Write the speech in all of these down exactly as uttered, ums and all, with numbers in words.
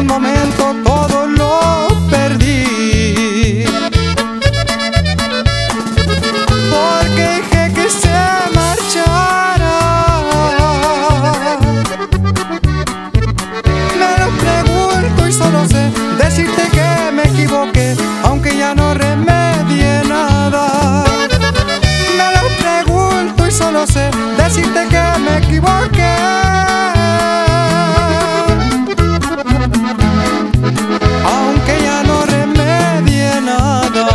un momento todo lo perdí, porque dejé que se marchara. Me lo pregunto y solo sé decirte que me equivoqué, aunque ya no remedie nada. Me lo pregunto y solo sé decirte que me equivoqué, aunque ya no remedie nada.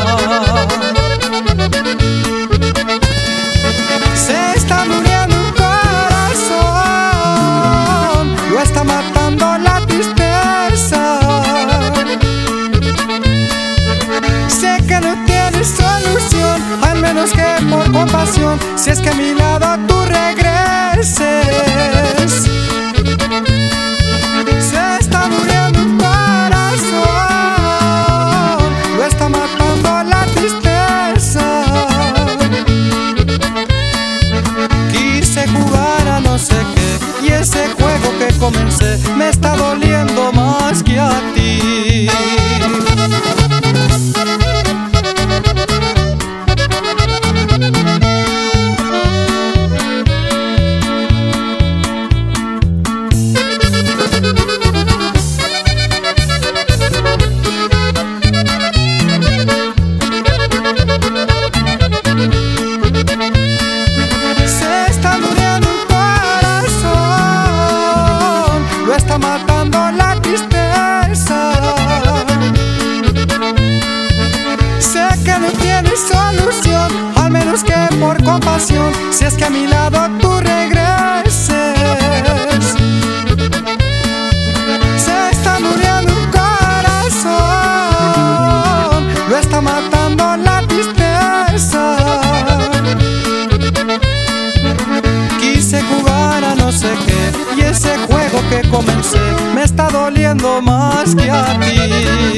Se está muriendo un corazón, lo está matando la tristeza. Sé que no tienes solución, al menos que por compasión, si es que a mi lado tú regreses. Se está muriendo un corazón, lo está matando la tristeza. Quise jugar a no sé qué, y ese juego que comencé me está doliendo más que a ti. Matando la tristeza. Sé que no tienes solución, al menos que por compasión, si es que a mi lado tú regreses. Se está muriendo un corazón, lo está matando la tristeza. Quise jugar a no sé qué, y ese juego que comencé me está doliendo más que a ti.